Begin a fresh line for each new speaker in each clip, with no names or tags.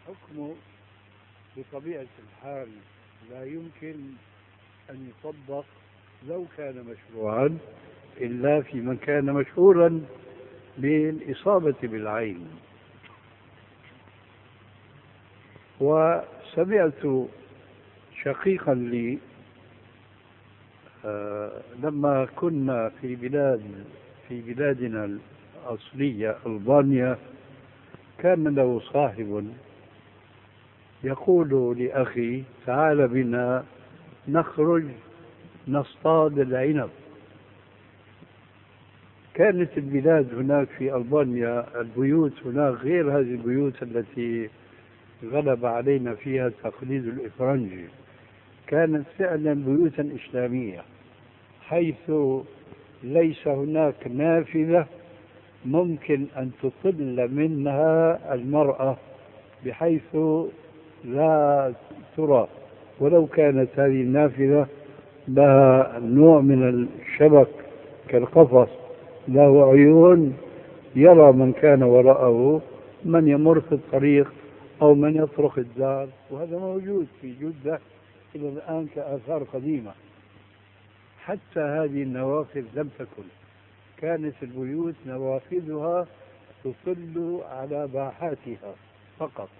الحكم بطبيعة الحال لا يمكن أن يطبق لو كان مشروعا إلا في من كان مشهورا بالإصابة بالعين. وسمعت شقيقا لي لما كنا في بلادنا الأصلية ألبانيا، كان له صاحب يقول لأخي تعال بنا نخرج نصطاد العنب. كانت البلاد هناك في ألبانيا البيوت هناك غير هذه البيوت التي غلب علينا فيها التقليد الإفرنجي، كانت فعلا بيوتا إسلامية، حيث ليس هناك نافذة ممكن أن تطل منها المرأة بحيث لا ترى، ولو كانت هذه النافذة لها نوع من الشبك كالقفص له عيون يرى من كان وراءه، من يمر في الطريق أو من يطرق الدار، وهذا موجود في جدة إلى الآن كآثار قديمة. حتى هذه النوافذ لم تكن، كانت البيوت نوافذها تطل على باحاتها فقط،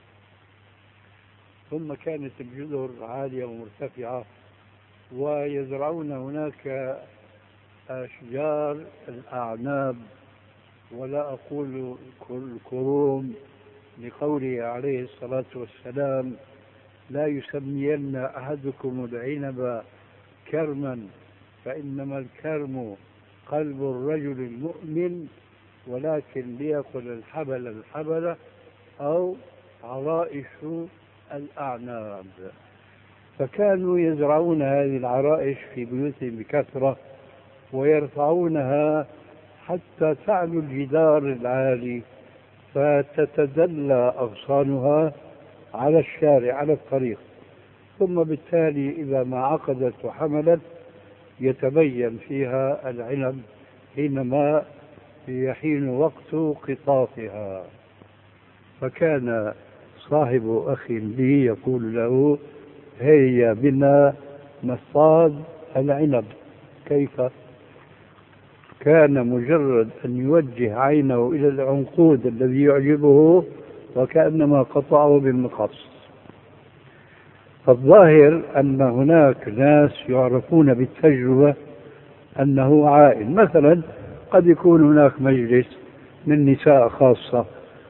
ثم كانت الجدر عالية ومرتفعة، ويزرعون هناك أشجار الأعناب، ولا أقول الكروم، لقوله عليه الصلاة والسلام لا يسمين أحدكم العنب كرما فإنما الكرم قلب الرجل المؤمن، ولكن ليقل الحبل الحبل أو عرائش الأعناب. فكانوا يزرعون هذه العرائش في بيوتهم بكثرة ويرفعونها حتى تعلو الجدار العالي، فتتدلى أغصانها على الشارع على الطريق، ثم بالتالي إذا ما عقدت وحملت يتبين فيها العنب حينما يحين وقت قطافها. فكان صاحب أخ لي يقول له هيا بنا نصطاد العنب. كيف؟ كان مجرد أن يوجه عينه إلى العنقود الذي يعجبه وكأنما قطعه بالمقص. فالظاهر أن هناك ناس يعرفون بالتجربة أنه عائل. مثلا قد يكون هناك مجلس من نساء خاصة،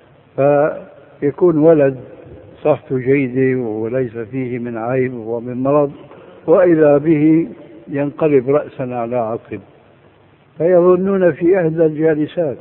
فيكون ولد صحته جيدة وليس فيه من عيب ومن مرض، وإذا به ينقلب رأسا على عقب، فيظنون في إحدى الجالسات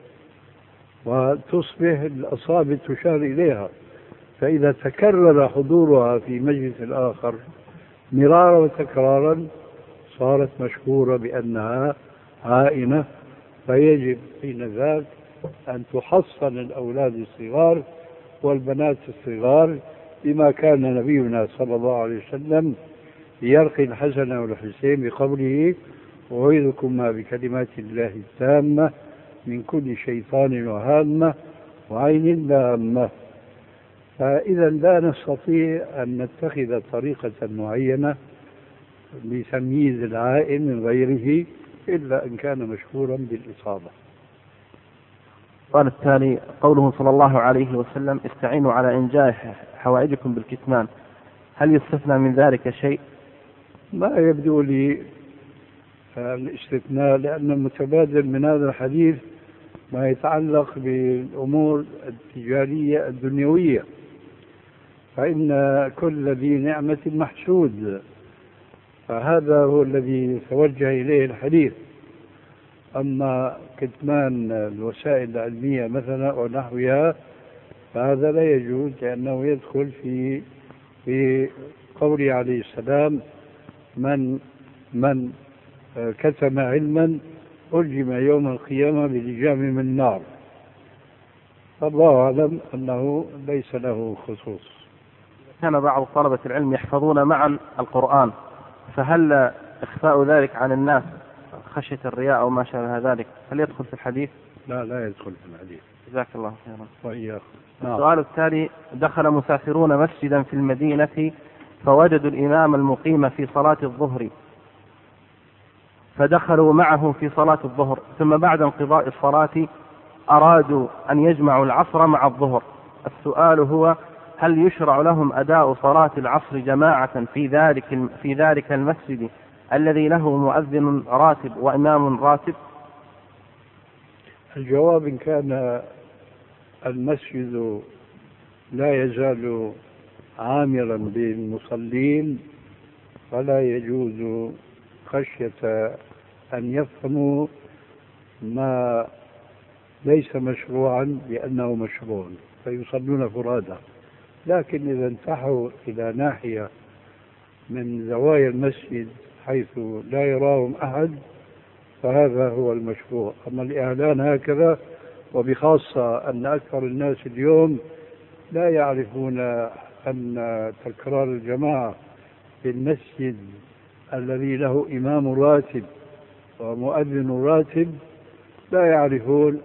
وتصبح الأصابع تشار إليها، فإذا تكرر حضورها في مجلس الآخر مرارا وتكرارا صارت مشهورة بأنها عائنة. فيجب حين ذاك أن تحصن الأولاد الصغار والبنات الصغار بما كان نبينا صلى الله عليه وسلم يرقي الحسن والحسين بقوله أعيذكم ما بكلمات الله التامة من كل شيطان وهامة وعين لامة. فإذا لا نستطيع أن نتخذ طريقة معينة لتمييز العائن من غيره إلا أن كان مشهورا بالإصابة.
السؤال التالي قوله صلى الله عليه وسلم استعينوا على إنجاح حوائجكم بالكتمان، هل يستثنى من ذلك شيء؟
ما يبدو لي الاستثناء، لأن المتبادل من هذا الحديث ما يتعلق بالأمور التجارية الدنيوية، فإن كل ذي نعمة محسود، فهذا هو الذي توجه إليه الحديث. أما كتمان الوسائل العلمية مثلا ونحوها فهذا لا يجوز، لأنه يدخل في قوله عليه السلام من كتم علما ألجم يوم القيامة بلجام من نار. فالله أعلم أنه ليس له خصوص.
كان بعض طلبة العلم يحفظون معا القرآن، فهل إخفاء ذلك عن الناس خشية الرياء أو ما شابه ذلك هل يدخل في الحديث؟
لا يدخل في الحديث.
جزاك الله خيرا.
وإياكم.
السؤال التالي: دخل مسافرون مسجدا في المدينة فوجدوا الإمام المقيم في صلاة الظهر، فدخلوا معه في صلاة الظهر، ثم بعد انقضاء الصلاة أرادوا أن يجمعوا العصر مع الظهر. السؤال هو: هل يشرع لهم أداء صلاة العصر جماعة في ذلك المسجد الذي له مؤذن راتب وإمام راتب؟
الجواب: إن كان المسجد لا يزال عامرا بالمصلين فلا يجوز خشية أن يفهموا ما ليس مشروعا بأنه مشروع فيصلون فرادى. لكن إذا انتحوا إلى ناحية من زوايا المسجد حيث لا يراهم أحد فهذا هو المشروع. أما الإعلان هكذا، وبخاصة أن أكثر الناس اليوم لا يعرفون أن تكرار الجماعة في المسجد الذي له إمام راتب ومؤذن راتب، لا يعرفون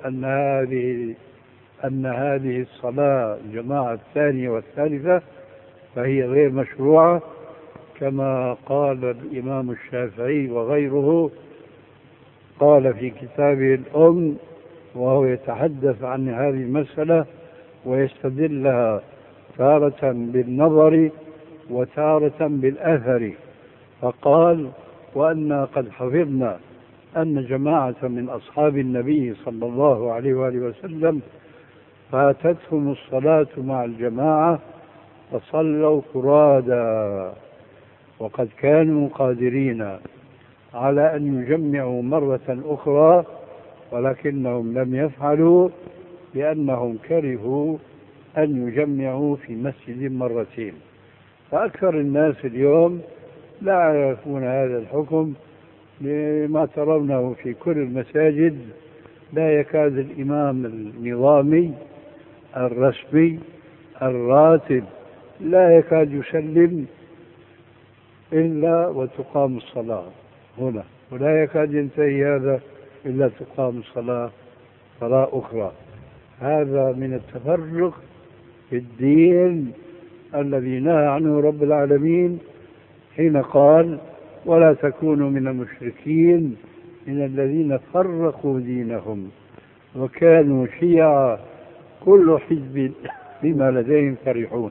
أن هذه الصلاة الجماعة الثانية والثالثة فهي غير مشروعة، كما قال الإمام الشافعي وغيره. قال في كتابه الأم وهو يتحدث عن هذه المسألة ويستدلها تارة بالنظر وتارة بالأثر، فقال: وأنا قد حفظنا أن جماعة من أصحاب النبي صلى الله عليه وآله وسلم فاتتهم الصلاة مع الجماعة فصلوا فرادا، وقد كانوا قادرين على أن يجمعوا مرة أخرى ولكنهم لم يفعلوا لأنهم كرهوا أن يجمعوا في مسجد مرتين. فأكثر الناس اليوم لا يعرفون هذا الحكم لما ترونه في كل المساجد. لا يكاد الإمام النظامي الرسمي الراتب لا يكاد يسلم إلا وتقام الصلاة هنا، ولا يكاد ينتهي هذا إلا تقام الصلاة أخرى. هذا من التفرق في الدين الذي نهى عنه رب العالمين حين قال: ولا تكونوا من المشركين من الذين فرقوا دينهم وكانوا شيعا كل حزب بما لديهم فرحون.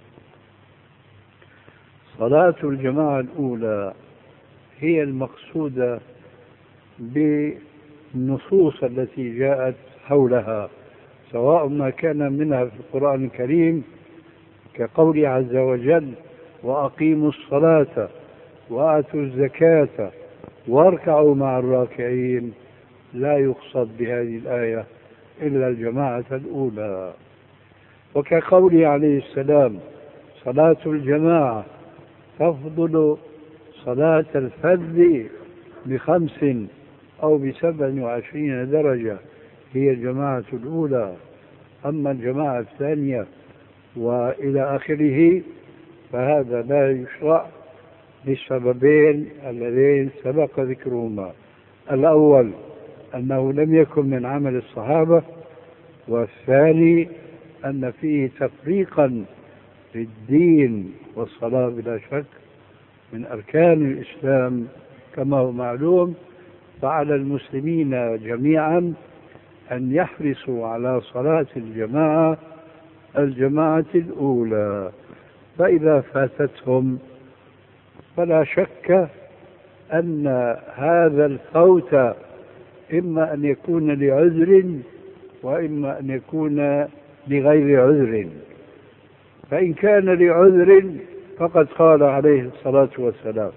صلاة الجماعة الأولى هي المقصودة بالنصوص التي جاءت حولها، سواء ما كان منها في القرآن الكريم كقول عز وجل: وأقيموا الصلاة وآتوا الزكاة واركعوا مع الراكعين، لا يقصد بهذه الآية إلا الجماعة الأولى. وكقوله عليه السلام: صلاة الجماعة تفضل صلاة الفرد ب5 أو ب27 درجة، هي الجماعة الأولى. أما الجماعة الثانية وإلى آخره فهذا لا يشرع للسببين اللذين سبق ذكرهما: الأول أنه لم يكن من عمل الصحابة، والثاني أن فيه تفريقا في الدين، والصلاة بلا شك من أركان الإسلام كما هو معلوم. فعلى المسلمين جميعا أن يحرصوا على صلاة الجماعة الأولى، فإذا فاتتهم فلا شك أن هذا الفوت إما أن يكون لعذر وإما أن يكون لغير عذر. فإن كان لعذر فقد قال عليه الصلاة والسلام: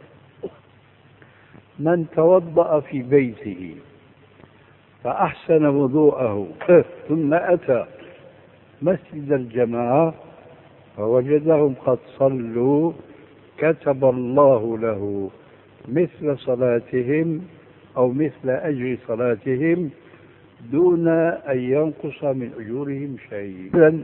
من توضأ في بيته فأحسن وضوءه ثم أتى مسجد الجماعة فوجدهم قد صلوا كتب الله له مثل صلاتهم أو مثل أجر صلاتهم دون أن ينقص من أجورهم شيء.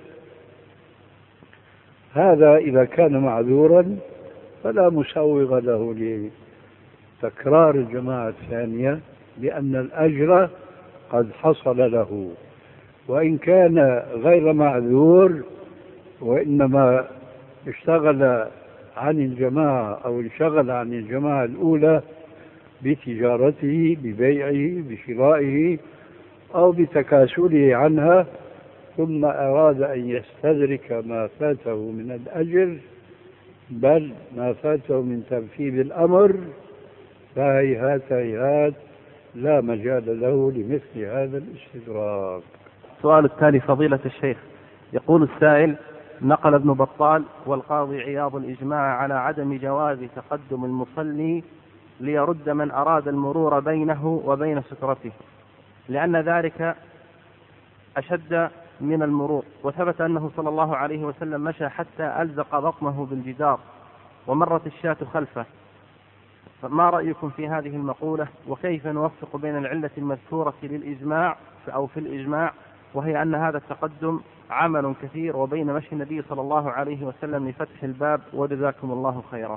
هذا إذا كان معذورا فلا مسوغ له لتكرار الجماعة الثانية، لأن الأجر قد حصل له، وإن كان غير معذور وإنما اشتغل عن الجماعة أو انشغل عن الجماعة الأولى بتجارته ببيعه بشرائه أو بتكاسله عنها، ثم أراد أن يستدرك ما فاته من الأجر بل ما فاته من تنفيذ الأمر، فهيهات هيهات لا مجال له لمثل هذا الاستدراك.
السؤال التالي فضيلة الشيخ، يقول السائل: نقل ابن بطال والقاضي عياض الإجماع على عدم جواز تقدم المصلي ليرد من أراد المرور بينه وبين سترته، لأن ذلك أشد من المرور، وثبت أنه صلى الله عليه وسلم مشى حتى ألزق بطنه بالجدار ومرت الشاة خلفه، فما رأيكم في هذه المقولة؟ وكيف نوفق بين العلة المذكورة للإجماع أو في الإجماع وهي أن هذا التقدم عمل كثير وبين مشي النبي صلى الله عليه وسلم لفتح الباب، وجزاكم الله خيرا.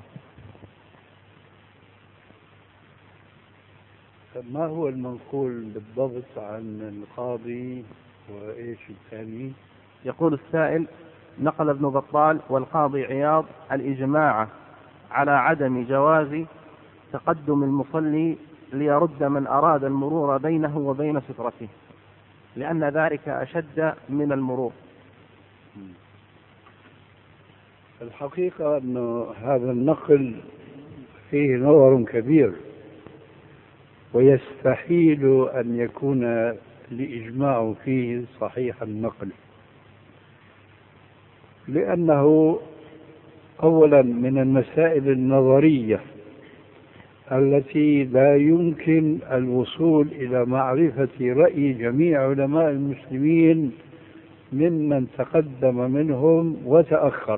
ما هو المنقول بالضبط عن القاضي وإيش الثاني؟
يقول السائل: نقل ابن بطال والقاضي عياض الإجماع على عدم جواز تقدم المصلي ليرد من أراد المرور بينه وبين سترته، لأن ذلك أشد من المرور.
الحقيقة أن هذا النقل فيه نظر كبير، ويستحيل أن يكون الإجماع فيه صحيح النقل، لأنه أولا من المسائل النظرية التي لا يمكن الوصول إلى معرفة رأي جميع علماء المسلمين ممن تقدم منهم وتأخر،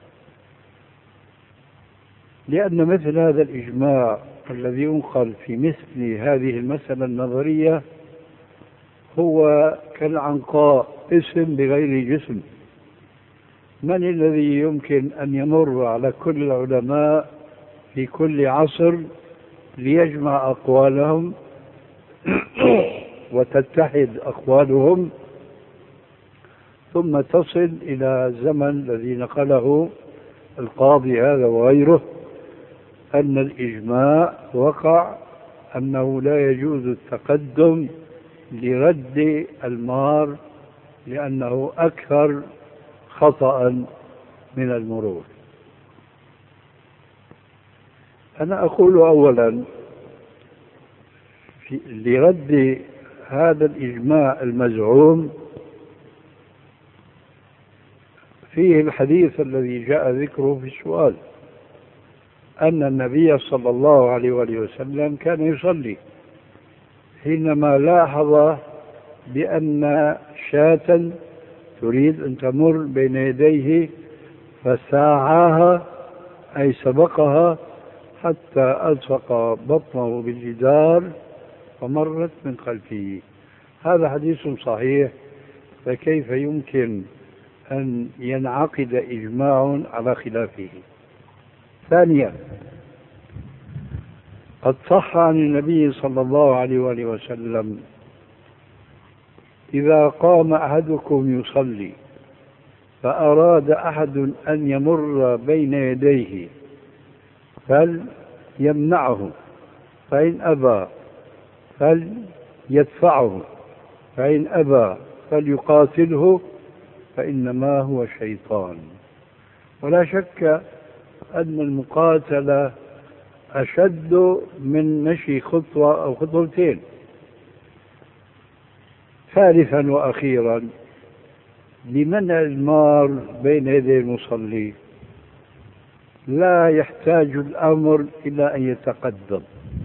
لأن مثل هذا الإجماع الذي ينقل في مثل هذه المسألة النظرية هو كالعنقاء، اسم بغير جسم. من الذي يمكن أن يمر على كل العلماء في كل عصر ليجمع أقوالهم وتتحد أقوالهم ثم تصل إلى الزمن الذي نقله القاضي هذا وغيره أن الإجماع وقع أنه لا يجوز التقدم لرد المار لأنه أكثر خطأ من المرور؟ أنا أقول أولا لرد هذا الإجماع المزعوم فيه الحديث الذي جاء ذكره في السؤال، أن النبي صلى الله عليه وسلم كان يصلي حينما لاحظ بأن شاة تريد أن تمر بين يديه فساعاها أي سبقها حتى ألصق بطنه بالجدار فمرت من خلفه. هذا حديث صحيح، فكيف يمكن أن ينعقد إجماع على خلافه؟ ثانيا، قد صح عن النبي صلى الله عليه وسلم: إذا قام أحدكم يصلي فأراد أحد أن يمر بين يديه فليمنعه، فإن أبى فليدفعه، فإن أبى فليقاتله، فإنما هو شيطان. ولا شك أن المقاتلة أشد من مشي خطوة أو خطوتين. ثالثا وأخيرا، لمنع المار بين يدي المصلي لا يحتاج الأمر إلى أن يتقدم.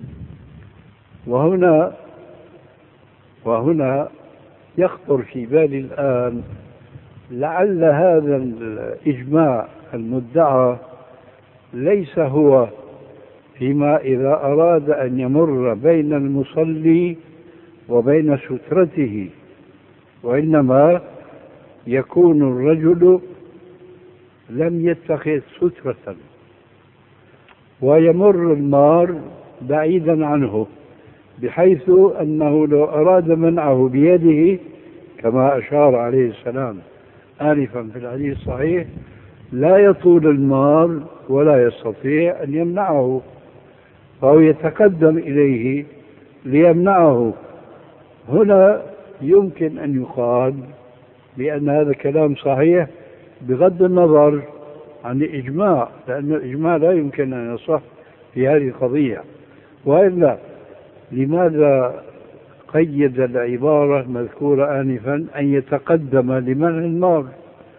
وهنا يخطر في بالي الآن لعل هذا الإجماع المدعى ليس هو فيما إذا أراد أن يمر بين المصلي وبين سترته، وإنما يكون الرجل لم يتخذ سترة ويمر المار بعيدا عنه، بحيث أنه لو أراد منعه بيده كما أشار عليه السلام آنفا في الحديث الصحيح لا يطول المار ولا يستطيع أن يمنعه، فهو يتقدم إليه ليمنعه. هنا يمكن أن يقال بأن هذا كلام صحيح بغض النظر عن الإجماع، لأن الإجماع لا يمكن أن يصح في هذه القضية. وإلا لماذا قيد العبارة المذكورة آنفا أن يتقدم لمنع المار؟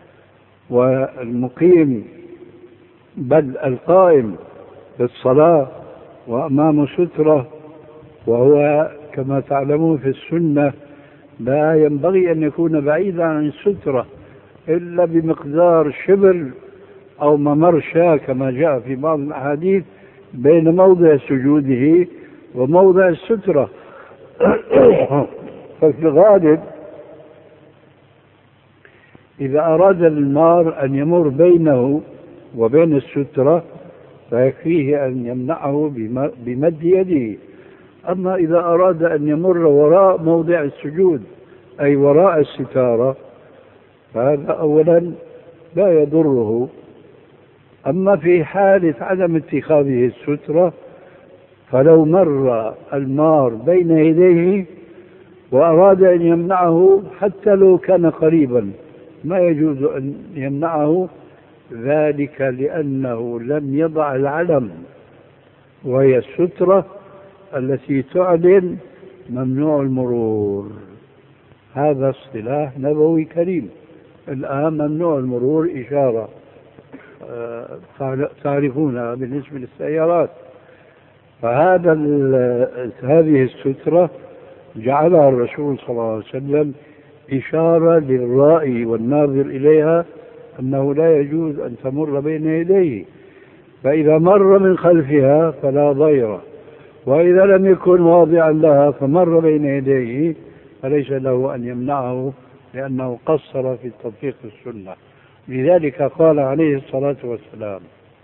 والمقيم بل القائم بالصلاة وأمام سترة، وهو كما تعلمون في السنة لا ينبغي أن يكون بعيدا عن السترة إلا بمقدار شبر أو ممر شاة كما جاء في بعض الأحاديث بين موضع سجوده وموضع السترة. ففي الغالب إذا أراد المار أن يمر بينه وبين السترة فيكفيه أن يمنعه بمد يده. أما إذا أراد أن يمر وراء موضع السجود أي وراء الستارة فهذا أولا لا يضره. أما في حالة عدم اتخاذه السترة فلو مر المار بين يديه وأراد أن يمنعه حتى لو كان قريبا ما يجوز أن يمنعه، ذلك لأنه لم يضع العلم وهي السترة التي تعلن ممنوع المرور. هذا اصطلاح نبوي كريم. الآن ممنوع المرور إشارة تعرفونها بالنسبة للسيارات، هذه السترة جعلها الرسول صلى الله عليه وسلم إشارة للرائي والناظر إليها أنه لا يجوز أن تمر بين يديه، فإذا مر من خلفها فلا ضير، وإذا لم يكن واضعا لها فمر بين يديه فليس له أن يمنعه لأنه قصر في تطبيق السنة. لذلك قال عليه الصلاة والسلام: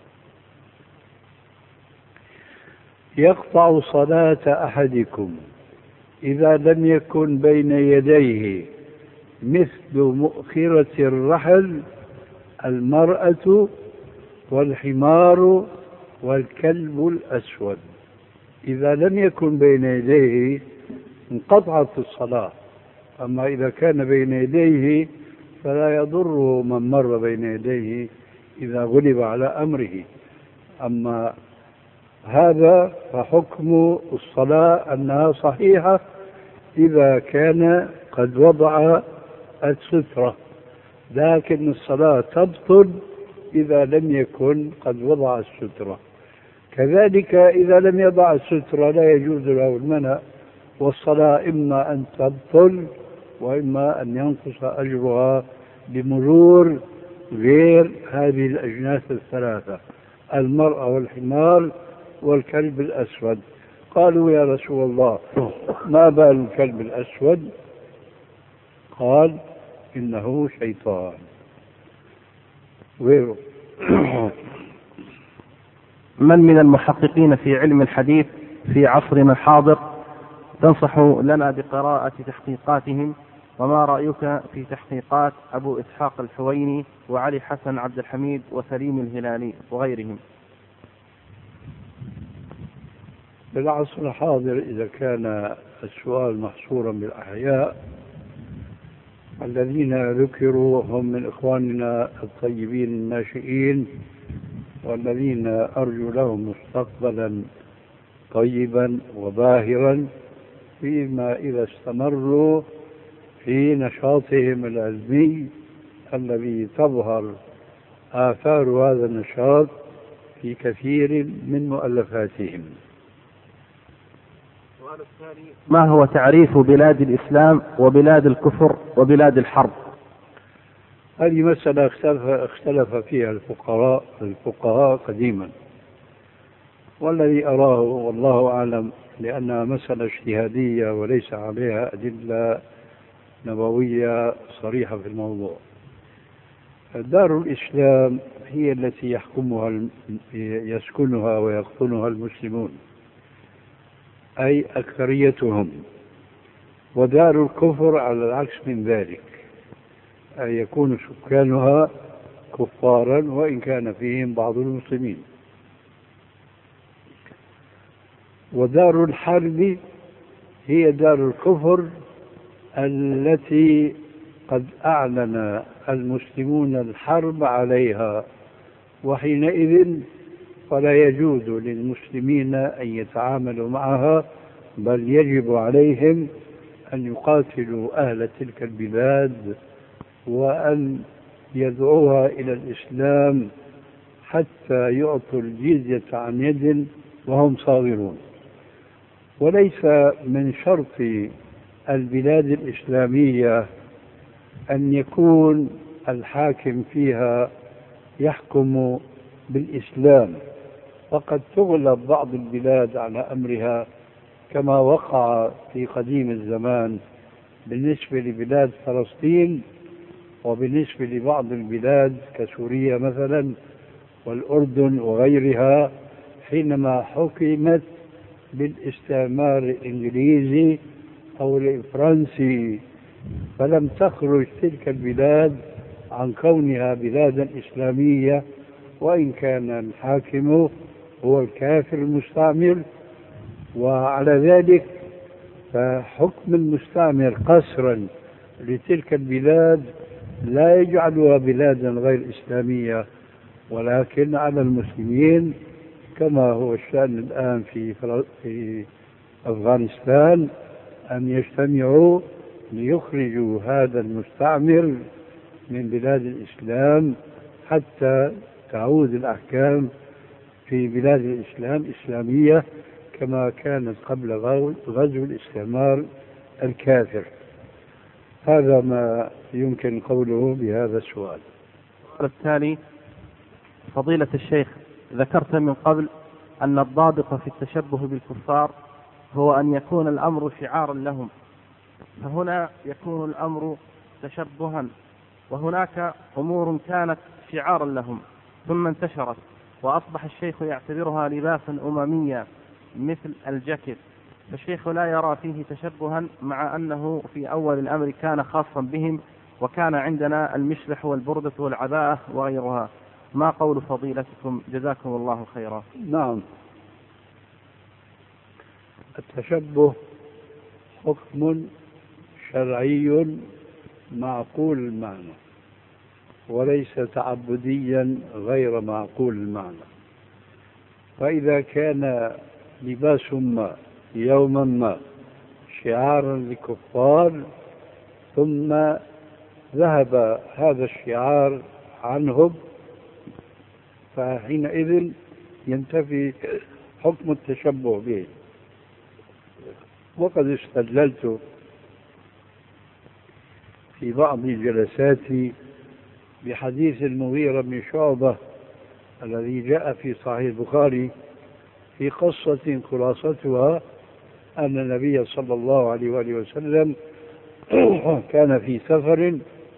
يقطع صلاة أحدكم إذا لم يكن بين يديه مثل مؤخرة الرحل المرأة والحمار والكلب الأسود. إذا لم يكن بين يديه انقطعت الصلاة، أما إذا كان بين يديه فلا يضره من مر بين يديه إذا غلب على أمره. أما هذا فحكم الصلاة أنها صحيحة إذا كان قد وضع السترة، لكن الصلاة تبطل إذا لم يكن قد وضع السترة. كذلك إذا لم يضع السترة لا يجوز له المنع، والصلاة إما أن تبطل وإما أن ينقص أجرها بمرور غير هذه الأجناس الثلاثة: المرأة والحمار والكلب الأسود. قالوا: يا رسول الله ما بال الكلب الأسود؟ قال: إنه شيطان. غيره.
من المحققين في علم الحديث في عصرنا الحاضر تنصح لنا بقراءة تحقيقاتهم؟ وما رأيك في تحقيقات أبو إسحاق الحويني وعلي حسن عبد الحميد وسليم الهلالي وغيرهم؟
بالعصر الحاضر إذا كان السؤال محصورا بالأحياء الذين ذكروا هم من إخواننا الطيبين الناشئين والذين أرجو لهم مستقبلا طيبا وباهرا فيما إذا استمروا في نشاطهم العلمي الذي تظهر آثار هذا النشاط في كثير من مؤلفاتهم.
ما هو تعريف بلاد الإسلام وبلاد الكفر وبلاد الحرب؟
هذه مسألة اختلف فيها الفقهاء قديما، والذي أراه والله أعلم لأنها مسألة اجتهادية وليس عليها أدلة نبوية صريحة في الموضوع. دار الإسلام هي التي يسكنها ويقطنها المسلمون، أي أكثريتهم. ودار الكفر على العكس من ذلك، أي يكون سكانها كفارا وإن كان فيهم بعض المسلمين. ودار الحرب هي دار الكفر التي قد أعلن المسلمون الحرب عليها، وحينئذ فلا يجوز للمسلمين أن يتعاملوا معها، بل يجب عليهم أن يقاتلوا أهل تلك البلاد وأن يدعوها إلى الإسلام حتى يعطوا الجزية عن يد وهم صاغرون. وليس من شرط البلاد الإسلامية أن يكون الحاكم فيها يحكم بالإسلام، وقد تغلب بعض البلاد على أمرها كما وقع في قديم الزمان بالنسبة لبلاد فلسطين، وبالنسبة لبعض البلاد كسوريا مثلا والأردن وغيرها حينما حكمت بالاستعمار الإنجليزي أو الفرنسي، فلم تخرج تلك البلاد عن كونها بلادا إسلامية، وإن كان الحاكم هو الكافر المستعمر. وعلى ذلك فحكم المستعمر قسرا لتلك البلاد لا يجعلها بلادا غير إسلامية، ولكن على المسلمين كما هو الشأن الآن في أفغانستان أن يجتمعوا ليخرجوا هذا المستعمر من بلاد الإسلام حتى تعود الأحكام في بلاد الإسلام إسلامية كما كانت قبل غزو الاستعمار الكافر. هذا ما يمكن قوله بهذا السؤال.
التالي: فضيلة الشيخ، ذكرت من قبل أن الضابط في التشبه بالكفار هو أن يكون الأمر شعارا لهم، فهنا يكون الأمر تشبها، وهناك أمور كانت شعارا لهم ثم انتشرت وأصبح الشيخ يعتبرها لباسا أمميا مثل الجاكيت، فالشيخ لا يرى فيه تشبها مع أنه في أول الأمر كان خاصا بهم، وكان عندنا المشلح والبردة والعباءة وغيرها. ما قول فضيلتكم جزاكم الله خيرا؟
نعم، التشبه حكم شرعي معقول المعنى، وليس تعبديا غير معقول المعنى. فإذا كان لباس ما يوما ما شعارا للكفار ثم ذهب هذا الشعار عنهم، فحينئذ ينتفي حكم التشبه به. وقد استدللت في بعض جلساتي بحديث المغيرة بن شعبة الذي جاء في صحيح البخاري في قصة خلاصتها أن النبي صلى الله عليه وآله وسلم كان في سفر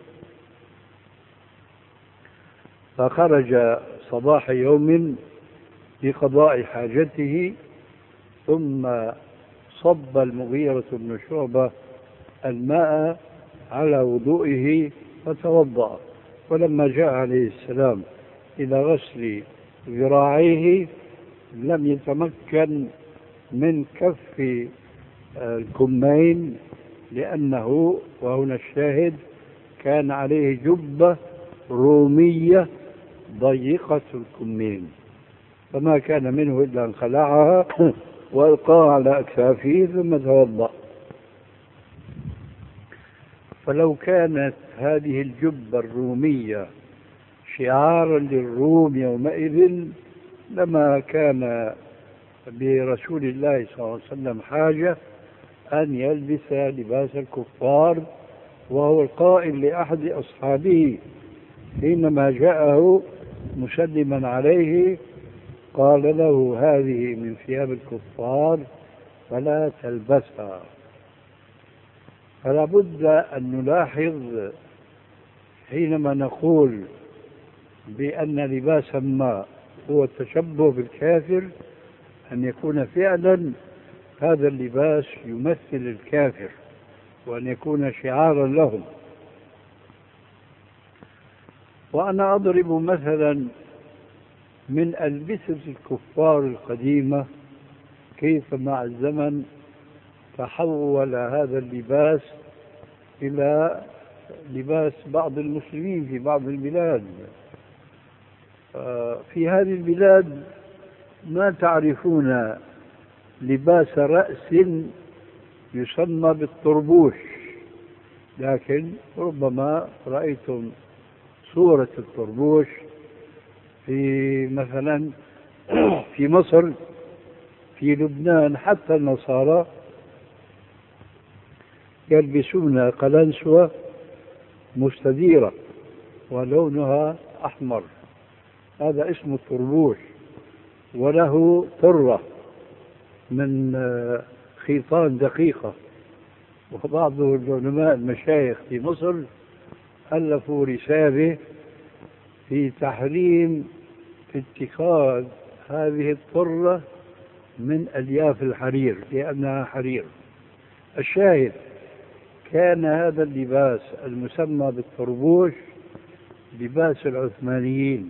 فخرج صباح يوم لقضاء حاجته، ثم صب المغيرة بن شعبة الماء على وضوئه فتوضأ، ولما جاء عليه السلام إلى غسل ذراعيه لم يتمكن من كف الكمين، لأنه وهنا الشاهد كان عليه جبة رومية ضيقة الكمين، فما كان منه إلا أن خلعها وألقاها على أكتافه ثم توضأ. فلو كانت هذه الجبة الرومية شعارا للروم يومئذ لما كان برسول الله صلى الله عليه وسلم حاجة أن يلبس لباس الكفار، وهو القائل لأحد أصحابه حينما جاءه مسلما عليه قال له: هذه من ثياب الكفار فلا تلبسها. فلا بد أن نلاحظ حينما نقول بأن لباسا ما هو التشبه بالكافر أن يكون فعلا هذا اللباس يمثل الكافر وأن يكون شعارا لهم. وأنا أضرب مثلا من ألبسة الكفار القديمة كيف مع الزمن تحول هذا اللباس إلى لباس بعض المسلمين في بعض البلاد. في هذه البلاد ما تعرفون لباس رأس يسمى بالطربوش، لكن ربما رأيتم صورة الطربوش في مثلا في مصر، في لبنان، حتى النصارى يلبسون قلنسوة مستديرة ولونها أحمر، هذا اسمه الطربوش، وله طرة من خيطان دقيقة. وبعض العلماء المشايخ في مصر ألفوا رسالة في تحريم اتخاذ هذه الطرة من ألياف الحرير لأنها حرير. الشاهد، كان هذا اللباس المسمى بالطربوش لباس العثمانيين،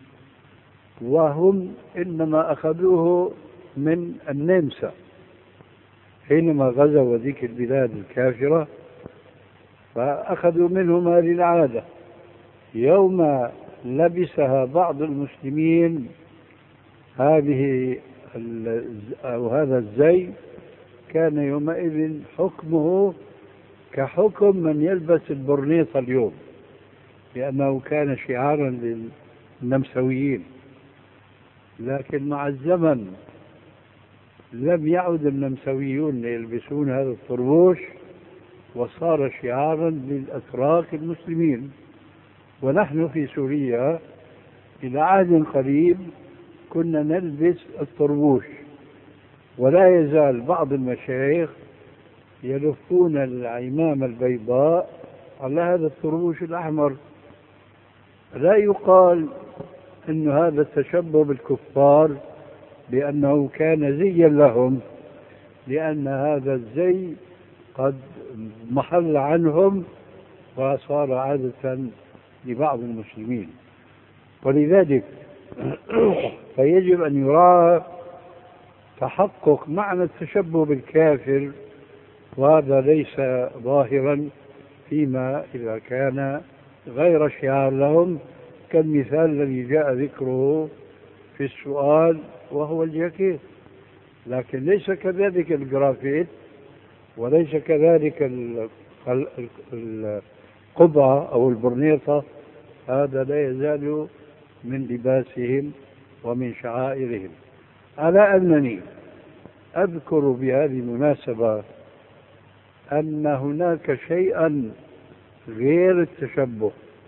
وهم إنما أخذوه من النمسا حينما غزوا ذيك البلاد الكافرة، فأخذوا منهم هذه العادة. يوم لبسها بعض المسلمين هذه أو هذا الزي، كان يومئذ حكمه كحكم من يلبس البرنيطة اليوم، لأنه كان شعارا للنمساويين. لكن مع الزمن لم يعد النمساويون يلبسون هذا الطربوش، وصار شعارا للأتراك المسلمين. ونحن في سوريا إلى عهد قريب كنا نلبس الطربوش، ولا يزال بعض المشايخ يلفون العمامة البيضاء على هذا الطربوش الأحمر. لا يقال أن هذا التشبه بالكفار لأنه كان زيا لهم، لأن هذا الزي قد محل عنهم وصار عادة لبعض المسلمين. ولذلك فيجب أن يراعى تحقق معنى التشبه بالكافر، وهذا ليس ظاهرا فيما إذا كان غير شعار لهم، كالمثال الذي جاء ذكره في السؤال وهو الجاكيت. لكن ليس كذلك الجرافيت، وليس كذلك القبعة أو البرنيطة، هذا لا يزال من لباسهم ومن شعائرهم. على أنني أذكر بهذه المناسبة أن هناك شيئا غير التشبه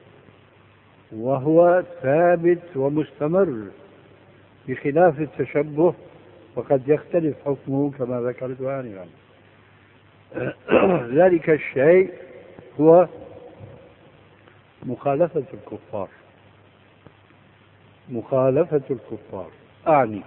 وهو ثابت ومستمر بخلاف التشبه، وقد يختلف حكمه كما ذكرت آنفا. ذلك الشيء هو مخالفة الكفار. مخالفة الكفار أعني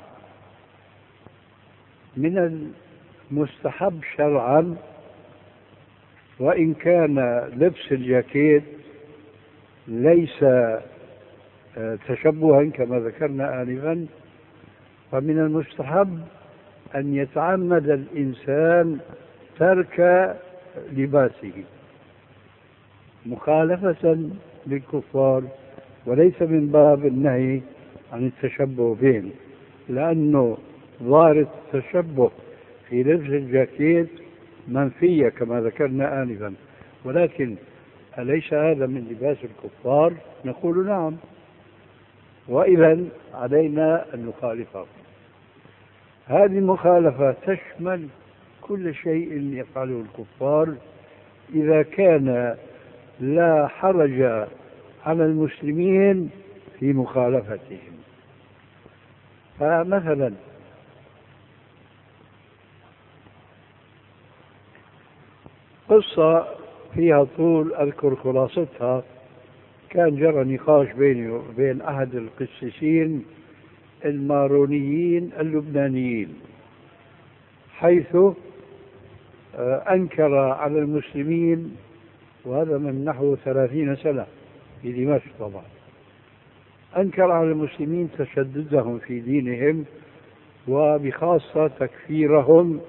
من المستحب شرعا، وإن كان لبس الجاكيت ليس تشبها كما ذكرنا آنفا، فمن المستحب أن يتعمد الإنسان ترك لباسه مخالفة للكفار، وليس من باب النهي عن التشبه بهم، لأنه ظاهرة التشبه في لبس الجاكيت منفية كما ذكرنا آنفا. ولكن أليس هذا من لباس الكفار؟ نقول نعم، وإذا علينا أن نخالفه. هذه المخالفة تشمل كل شيء يفعله الكفار إذا كان لا حرج على المسلمين في مخالفتهم. فمثلا قصة فيها طول أذكر خلاصتها. كان جرى نقاش بيني وبين أحد القسيسين المارونيين اللبنانيين حيث أنكر على المسلمين، وهذا من نحو 30 سنة في دمشق طبعا، أنكر على المسلمين تشددهم في دينهم، وبخاصة تكفيرهم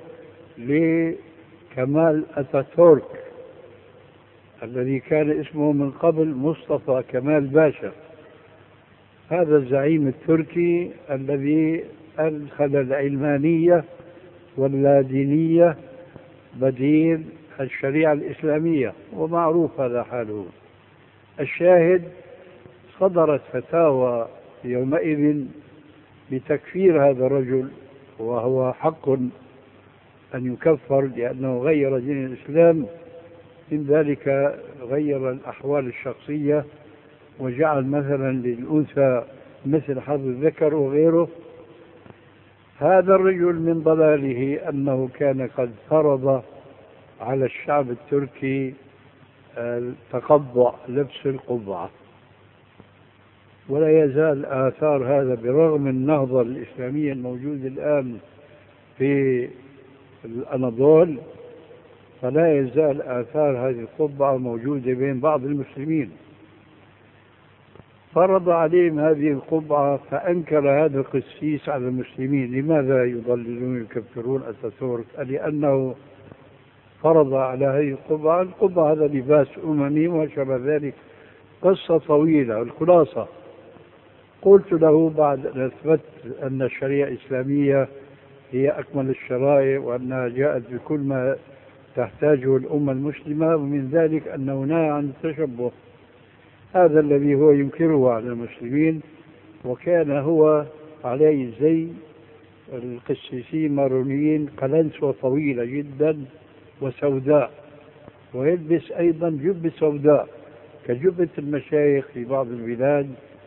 لكمال أتاتورك الذي كان اسمه من قبل مصطفى كمال باشا، هذا الزعيم التركي الذي أدخل العلمانية واللادينية بديل الشريعة الإسلامية، ومعروف هذا حاله. الشاهد صدرت فتاوى يومئذ بتكفير هذا الرجل، وهو حق أن يكفر لأنه غير دين الإسلام، من ذلك غير الأحوال الشخصية وجعل مثلا للأنثى مثل حظ الذكر وغيره. هذا الرجل من ضلاله أنه كان قد فرض على الشعب التركي تقبع لبس القبعة، ولا يزال آثار هذا برغم النهضة الإسلامية الموجودة الآن في الأناضول، فلا يزال آثار هذه القبعة موجودة بين بعض المسلمين. فرض عليهم هذه القبعة، فأنكر هذا القسيس على المسلمين. لماذا يضللون يكفرون أتاتورك؟ لأنه فرض على هذه القبعة. القبعة هذا لباس أممي وشبه ذلك، قصة طويلة. الخلاصة قلت له بعد أن أثبت أن الشريعة الإسلامية هي أكمل الشرائع وأنها جاءت بكل ما تحتاجه الأمة المسلمة، ومن ذلك أنه نهى عن التشبه، هذا الذي هو ينكره على المسلمين. وكان هو عليه زي القسيسين مارونيين، قلنسوة طويلة جدا وسوداء، ويلبس أيضا جبة سوداء كجبة المشايخ في بعض البلاد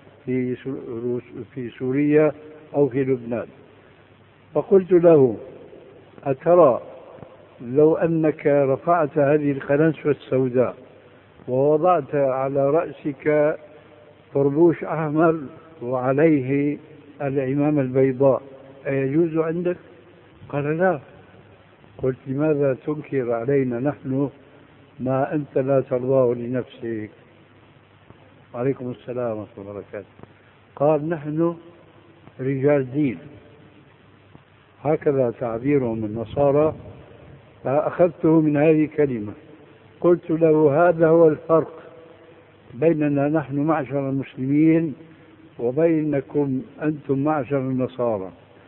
في سوريا أو في لبنان. فقلت له: أترى لو أنك رفعت هذه القلنسوة السوداء ووضعت على رأسك طربوش أحمر وعليه العمامة البيضاء أيجوز عندك؟ قال: لا. قلت: لماذا تنكر علينا نحن ما أنت لا ترضاه لنفسك؟ وعليكم السلام ورحمة الله وبركاته. قال: نحن رجال دين، هكذا تعبيرهم النصارى، فأخذته من هذه الكلمة. قلت له: هذا هو الفرق بيننا نحن معشر المسلمين وبينكم أنتم معشر النصارى.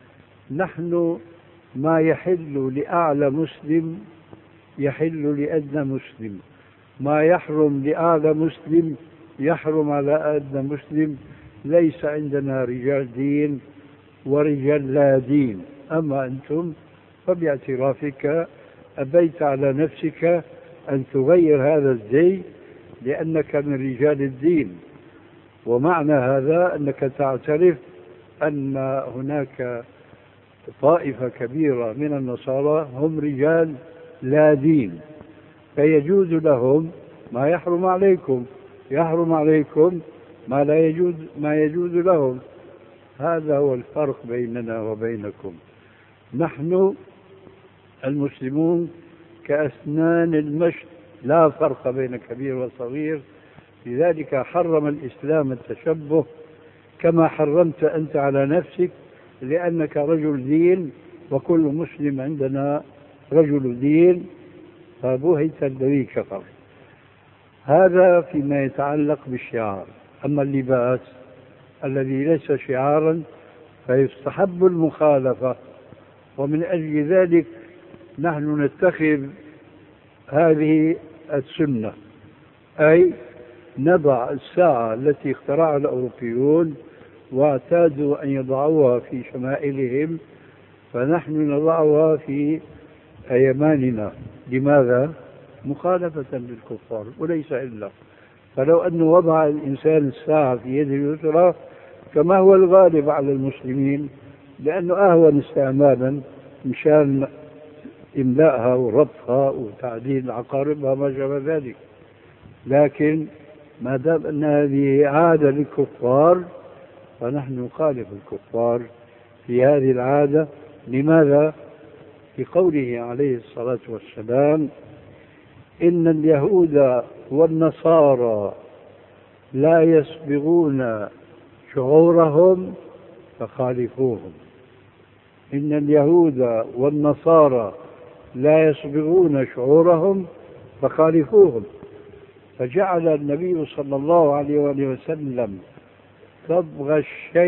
نحن ما يحل لأعلى مسلم يحل لأدنى مسلم، ما يحرم لأعلى مسلم يحرم على أدنى مسلم. ليس عندنا رجال دين ورجال لا دين. أما أنتم فباعترافك أبيت على نفسك أن تغير هذا الزي لأنك من رجال الدين، ومعنى هذا أنك تعترف أن هناك طائفة كبيرة من النصارى هم رجال لا دين، فيجوز لهم ما يحرم عليكم، يحرم عليكم ما يجوز لهم. هذا هو الفرق بيننا وبينكم. نحن المسلمون كأسنان المشط، لا فرق بين كبير وصغير. لذلك حرم الإسلام التشبه كما حرمت أنت على نفسك، لأنك رجل دين وكل مسلم عندنا رجل دين، فبهت الذي كفر. هذا فيما يتعلق بالشعار. أما اللباس الذي ليس شعارا فيستحب المخالفة، ومن أجل ذلك نحن نتخذ هذه السنة، أي نضع الساعة التي اخترعها الأوروبيون واعتادوا أن يضعوها في شمائلهم، فنحن نضعها في أيماننا. لماذا؟ مخالفة للكفار وليس إلا. فلو أنه وضع الإنسان الساعة في يده اليسرى كما هو الغالب على المسلمين، لأنه أهون استعمالا مشان إملائها وربطها وتعديل عقاربها ما شابه ذلك، لكن ما دام أن هذه عادة للكفار فنحن نخالف الكفار في هذه العادة. لماذا؟ في قوله عليه الصلاة والسلام: إن اليهود والنصارى لا يسبغون شعورهم فخالفوهم. إن اليهود والنصارى لا يسبغون شعورهم فخالفوهم. فجعل النبي صلى الله عليه وآله وسلم صبغ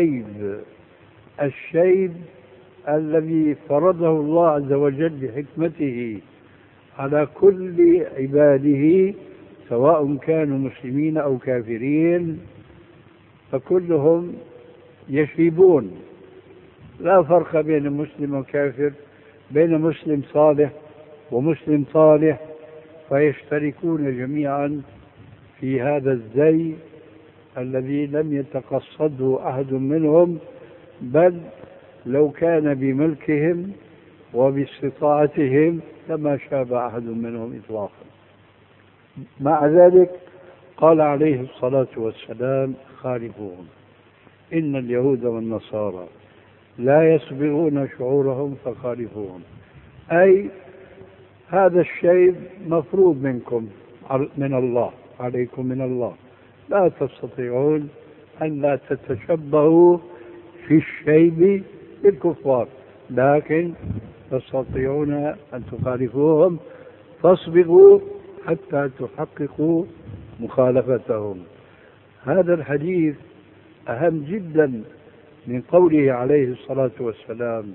الشيب الذي فرضه الله عز وجل بحكمته على كل عباده، سواء كانوا مسلمين أو كافرين، فكلهم يشيبون، لا فرق بين مسلم وكافر، بين مسلم صالح ومسلم صالح، فيشتركون جميعا في هذا الزي الذي لم يتقصده أحد منهم، بل لو كان بملكهم وباستطاعتهم لما شاب أحد منهم إطلاقا. مع ذلك قال عليه الصلاة والسلام: خالفوهم. إن اليهود والنصارى لا يسبغون شعورهم فخالفوهم، أي هذا الشيء مفروض منكم من الله، عليكم من الله، لا تستطيعون أن لا تتشبهوا في الشيب بالكفار، لكن تستطيعون أن تخالفوهم، فاصبروا حتى تحققوا مخالفتهم. هذا الحديث أهم جدا من قوله عليه الصلاة والسلام: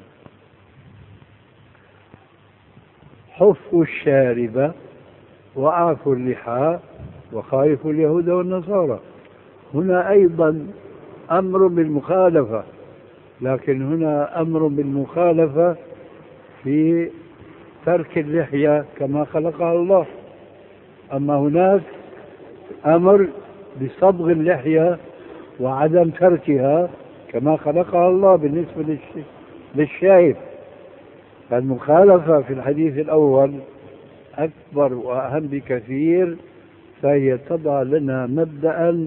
حفوا الشارب وأعفوا اللحى وخالفوا اليهود والنصارى. هنا أيضا أمر بالمخالفة، لكن هنا أمر بالمخالفة في ترك اللحية كما خلقها الله، أما هناك أمر بصبغ اللحية وعدم تركها كما خلقها الله بالنسبة للشايب. فالمخالفة في الحديث الأول أكبر وأهم بكثير، فهي تضع لنا مبدأ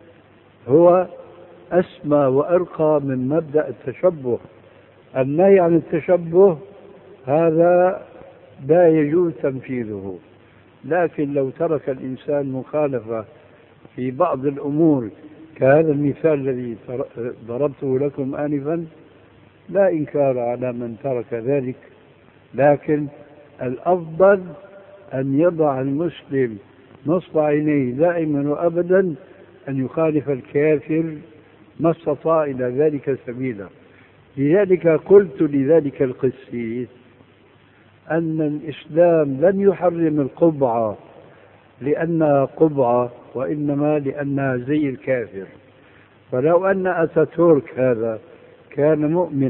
هو أسمى وأرقى من مبدأ التشبه. النهي عن التشبه هذا لا يجوز تنفيذه، لكن لو ترك الإنسان مخالفة في بعض الأمور كهذا المثال الذي ضربته لكم آنفا، لا إنكار على من ترك ذلك، لكن الأفضل أن يضع المسلم نصب عينيه دائما وأبدا أن يخالف الكافر ما استطاع إلى ذلك سبيلا. لذلك قلت لذلك القسيس أن الإسلام لم يحرم القبعة لأنها قبعة، وإنما لأنها زي الكافر. فلو أن أتاتورك هذا كان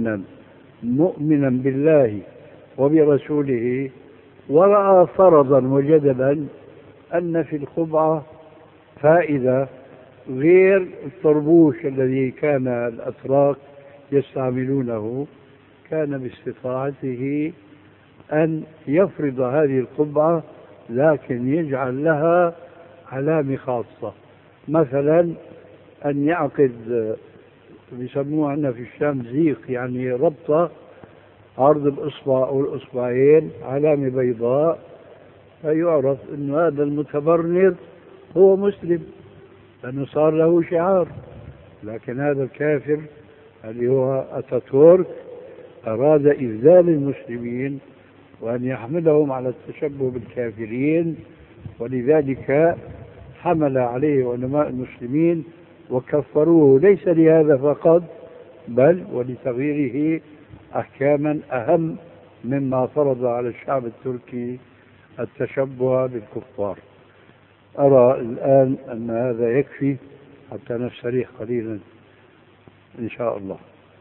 مؤمنا بالله وبرسوله ورأى فرضا وجدلا أن في القبعة فائدة غير الطربوش الذي كان الأتراك يستعملونه، كان باستطاعته أن يفرض هذه القبعة، لكن يجعل لها علامة خاصة، مثلا أن يعقد، بيسموه عندنا في الشام زيق، يعني ربطة عرض الإصبع أو الإصبعين علامة بيضاء، فيعرف أن هذا المتبرنر هو مسلم لأنه صار له شعار. لكن هذا الكافر اللي هو أتاتورك أراد إذلال المسلمين وأن يحملهم على التشبه بالكافرين، ولذلك حمل عليه علماء المسلمين وكفروه، ليس لهذا فقط بل ولتغييره أحكاما أهم مما فرض على الشعب التركي التشبه بالكفار. أرى الآن أن هذا يكفي حتى نستريح قليلا إن شاء الله.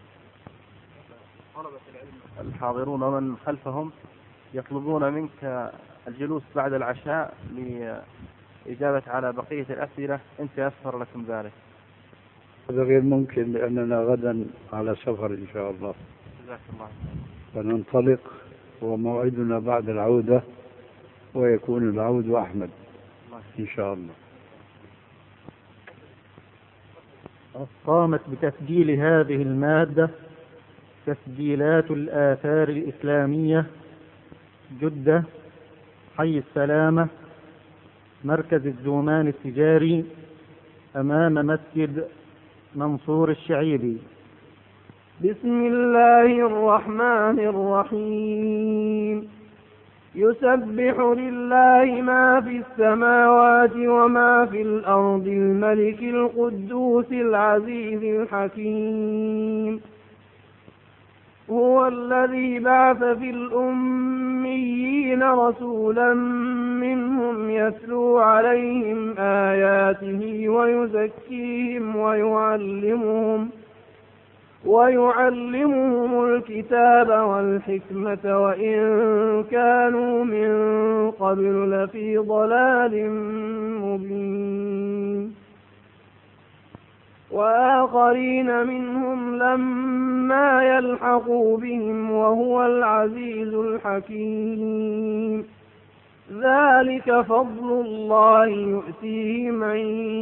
الحاضرون ومن خلفهم يطلبون منك الجلوس بعد العشاء لإجابة على بقية الأسئلة إن تيسر لكم ذلك.
هذا غير ممكن لأننا غدا على سفر إن شاء الله.
جزاك الله.
فننطلق وموعدنا بعد العودة، ويكون العود أحمد إن شاء الله.
قامت بتسجيل هذه المادة تسجيلات الآثار الإسلامية جدة، حي السلامة، مركز الزومان التجاري، أمام مسجد منصور الشعيبي.
بسم الله الرحمن الرحيم. يسبح لله ما في السماوات وما في الأرض، الملك القدوس العزيز الحكيم. هو الذي بعث في الأميين رسولا منهم يتلو عليهم آياته ويزكيهم ويعلمهم الكتاب والحكمة وإن كانوا من قبل لفي ضلال مبين. وآخرين منهم لما يلحقوا بهم وهو العزيز الحكيم. ذلك فضل الله يؤتيه من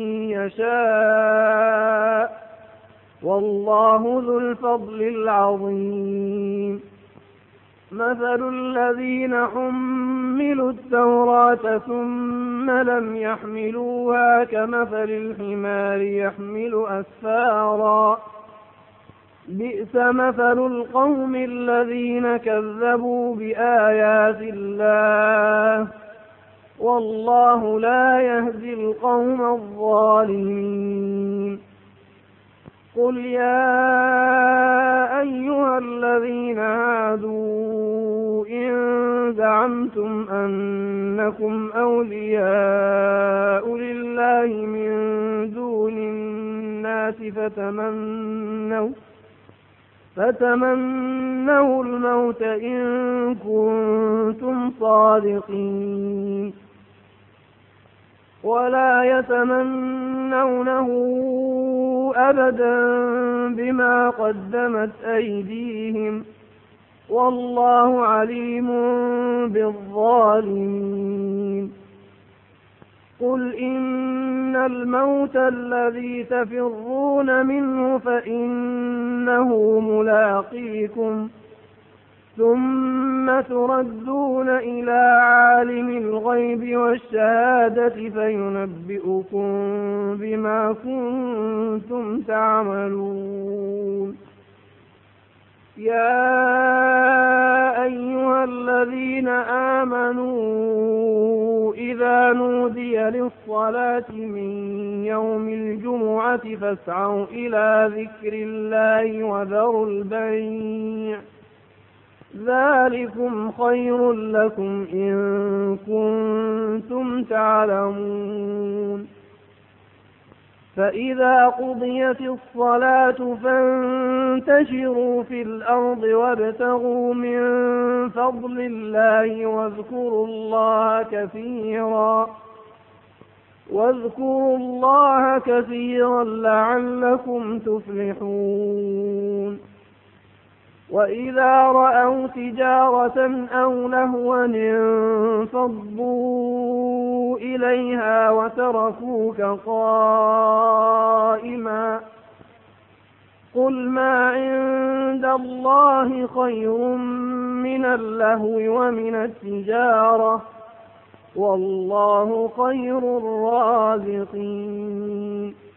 يشاء والله ذو الفضل العظيم. مثل الذين حملوا التوراة ثم لم يحملوها كمثل الحمار يحمل أسفارا، بئس مثل القوم الذين كذبوا بآيات الله والله لا يهدي القوم الظالمين. قل يا أيها الذين هادوا إن زعمتم أنكم أولياء لله من دون الناس فتمنوا الموت إن كنتم صادقين، ولا يتمنونه أبدا بما قدمت أيديهم والله عليم بالظالمين. قل إن الموت الذي تفرون منه فإنه ملاقيكم ثم تردون إلى عالم الغيب والشهادة فينبئكم بما كنتم تعملون. يا أيها الذين آمنوا إذا نودي للصلاة من يوم الجمعة فاسعوا إلى ذكر الله وذروا البيع، ذلكم خير لكم إن كنتم تعلمون. فإذا قضيت الصلاة فانتشروا في الأرض وابتغوا من فضل الله واذكروا الله كثيرا لعلكم تفلحون. وإذا رأوا تجارة أو لهوا انفضوا إليها وتركوك قائما، قل ما عند الله خير من اللهو ومن التجارة والله خير الرازقين.